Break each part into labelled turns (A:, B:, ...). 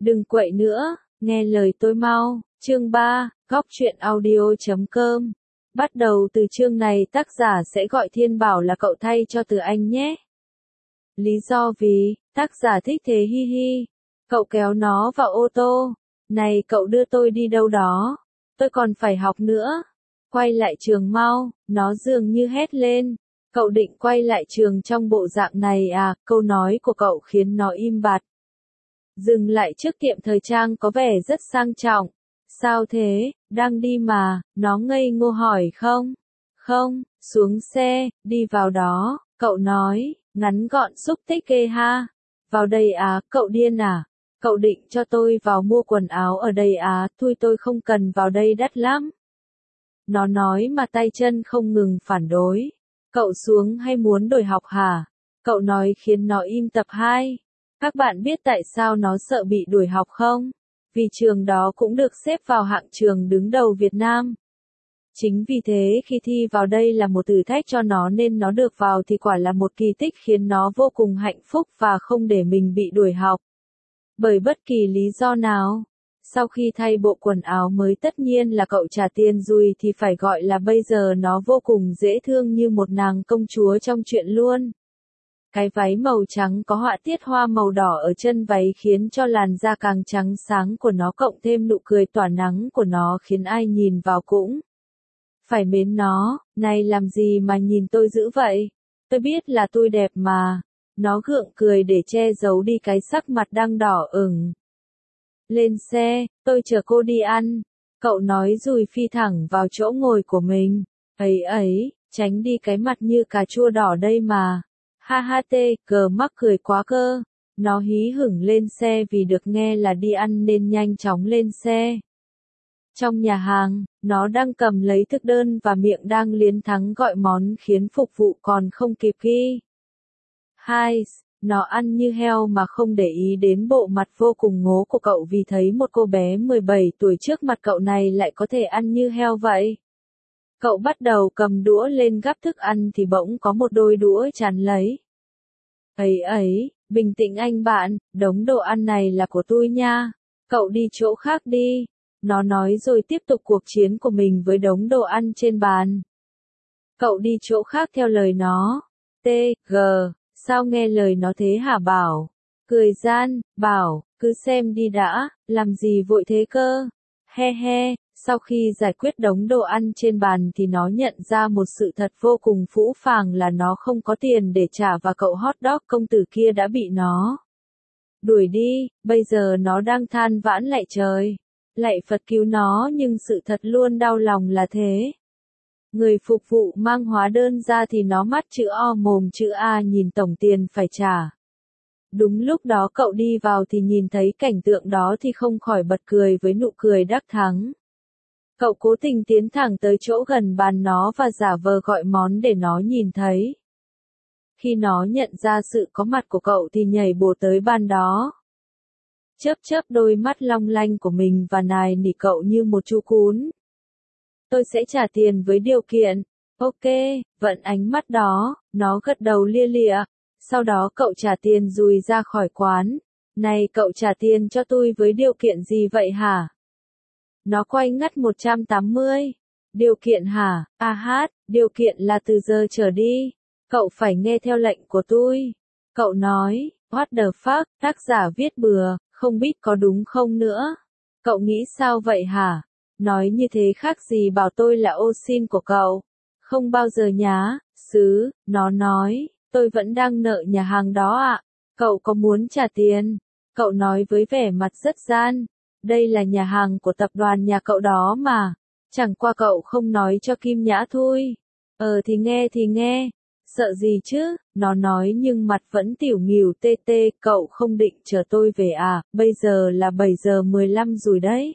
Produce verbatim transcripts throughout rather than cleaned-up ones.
A: Đừng quậy nữa, nghe lời tôi mau. Chương ba, góc truyện audio chấm com. Bắt đầu từ chương này tác giả sẽ gọi Thiên Bảo là cậu thay cho từ anh nhé. Lý do vì, tác giả thích thế hi hi. Cậu kéo nó vào ô tô. Này cậu đưa tôi đi đâu đó. Tôi còn phải học nữa. Quay lại trường mau, nó dường như hét lên. Cậu định quay lại trường trong bộ dạng này à, câu nói của cậu khiến nó im bặt. Dừng lại trước tiệm thời trang có vẻ rất sang trọng. Sao thế, đang đi mà, nó ngây ngô hỏi không? Không, xuống xe, đi vào đó, cậu nói, ngắn gọn xúc tích ghê ha. Vào đây à, cậu điên à? Cậu định cho tôi vào mua quần áo ở đây à, thôi tôi không cần vào đây đắt lắm. Nó nói mà tay chân không ngừng phản đối. Cậu xuống hay muốn đổi học hả? Cậu nói khiến nó im tập hai. Các bạn biết tại sao nó sợ bị đuổi học không? Vì trường đó cũng được xếp vào hạng trường đứng đầu Việt Nam. Chính vì thế khi thi vào đây là một thử thách cho nó nên nó được vào thì quả là một kỳ tích khiến nó vô cùng hạnh phúc và không để mình bị đuổi học. Bởi bất kỳ lý do nào. Sau khi thay bộ quần áo mới tất nhiên là cậu trả tiền dùi thì phải gọi là bây giờ nó vô cùng dễ thương như một nàng công chúa trong truyện luôn. Cái váy màu trắng có họa tiết hoa màu đỏ ở chân váy khiến cho làn da càng trắng sáng của nó cộng thêm nụ cười tỏa nắng của nó khiến ai nhìn vào cũng phải mến nó. Này làm gì mà nhìn tôi dữ vậy? Tôi biết là tôi đẹp mà. Nó gượng cười để che giấu đi cái sắc mặt đang đỏ ửng. Lên xe, tôi chở cô đi ăn. Cậu nói rồi phi thẳng vào chỗ ngồi của mình. Ấy ấy, tránh đi cái mặt như cà chua đỏ đây mà. Ha ha tê, cờ mắc cười quá cơ. Nó hí hửng lên xe vì được nghe là đi ăn nên nhanh chóng lên xe. Trong nhà hàng, nó đang cầm lấy thực đơn và miệng đang liến thắng gọi món khiến phục vụ còn không kịp ghi. Hai, nó ăn như heo mà không để ý đến bộ mặt vô cùng ngố của cậu vì thấy một cô bé mười bảy tuổi trước mặt cậu này lại có thể ăn như heo vậy. Cậu bắt đầu cầm đũa lên gắp thức ăn thì bỗng có một đôi đũa chắn lấy. Ấy ấy, bình tĩnh anh bạn, đống đồ ăn này là của tôi nha. Cậu đi chỗ khác đi. Nó nói rồi tiếp tục cuộc chiến của mình với đống đồ ăn trên bàn. Cậu đi chỗ khác theo lời nó. T, G, sao nghe lời nó thế hả Bảo? Cười gian, Bảo, cứ xem đi đã, làm gì vội thế cơ? He he. Sau khi giải quyết đống đồ ăn trên bàn thì nó nhận ra một sự thật vô cùng phũ phàng là nó không có tiền để trả và cậu hot dog công tử kia đã bị nó đuổi đi, bây giờ nó đang than vãn lạy trời. Lạy Phật cứu nó nhưng sự thật luôn đau lòng là thế. Người phục vụ mang hóa đơn ra thì nó mắt chữ O mồm chữ A nhìn tổng tiền phải trả. Đúng lúc đó cậu đi vào thì nhìn thấy cảnh tượng đó thì không khỏi bật cười với nụ cười đắc thắng. Cậu cố tình tiến thẳng tới chỗ gần bàn nó và giả vờ gọi món để nó nhìn thấy. Khi nó nhận ra sự có mặt của cậu thì nhảy bổ tới bàn đó. Chớp chớp đôi mắt long lanh của mình và nài nỉ cậu như một chú cún. Tôi sẽ trả tiền với điều kiện. Ok, vận ánh mắt đó, nó gật đầu lia lịa. Sau đó cậu trả tiền rồi ra khỏi quán. Này cậu trả tiền cho tôi với điều kiện gì vậy hả? Nó quay ngắt một trăm tám mươi. Điều kiện hả? À hát, điều kiện là từ giờ trở đi. Cậu phải nghe theo lệnh của tôi. Cậu nói, what the fuck, tác giả viết bừa, không biết có đúng không nữa. Cậu nghĩ sao vậy hả? Nói như thế khác gì bảo tôi là ô xin của cậu. Không bao giờ nhá, xứ, nó nói, tôi vẫn đang nợ nhà hàng đó ạ. Cậu có muốn trả tiền? Cậu nói với vẻ mặt rất gian. Đây là nhà hàng của tập đoàn nhà cậu đó mà. Chẳng qua cậu không nói cho Kim Nhã thôi. Ờ thì nghe thì nghe. Sợ gì chứ, nó nói nhưng mặt vẫn tỉu nghỉu tê tê. Cậu không định chờ tôi về à, bây giờ là bảy giờ mười lăm rồi đấy.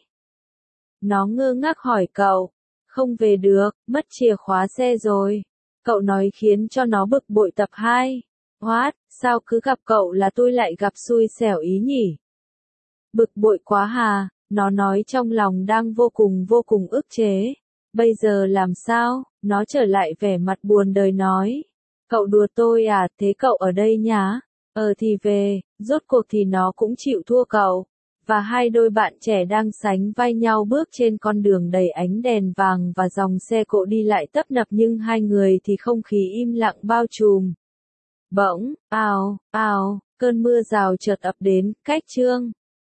A: Nó ngơ ngác hỏi cậu. Không về được, mất chìa khóa xe rồi. Cậu nói khiến cho nó bực bội tập hai. What, sao cứ gặp cậu là tôi lại gặp xui xẻo ý nhỉ? Bực bội quá hà, nó nói trong lòng đang vô cùng vô cùng ức chế. Bây giờ làm sao? Nó trở lại vẻ mặt buồn đời nói. Cậu đùa tôi à, thế cậu ở đây nhá? Ờ thì về, rốt cuộc thì nó cũng chịu thua cậu. và hai đôi bạn trẻ đang sánh vai nhau bước trên con đường đầy ánh đèn vàng và dòng xe cộ đi lại tấp nập, nhưng hai người thì không khí im lặng bao trùm. Bỗng, ào, ào, cơn mưa rào chợt ập đến, cách Trương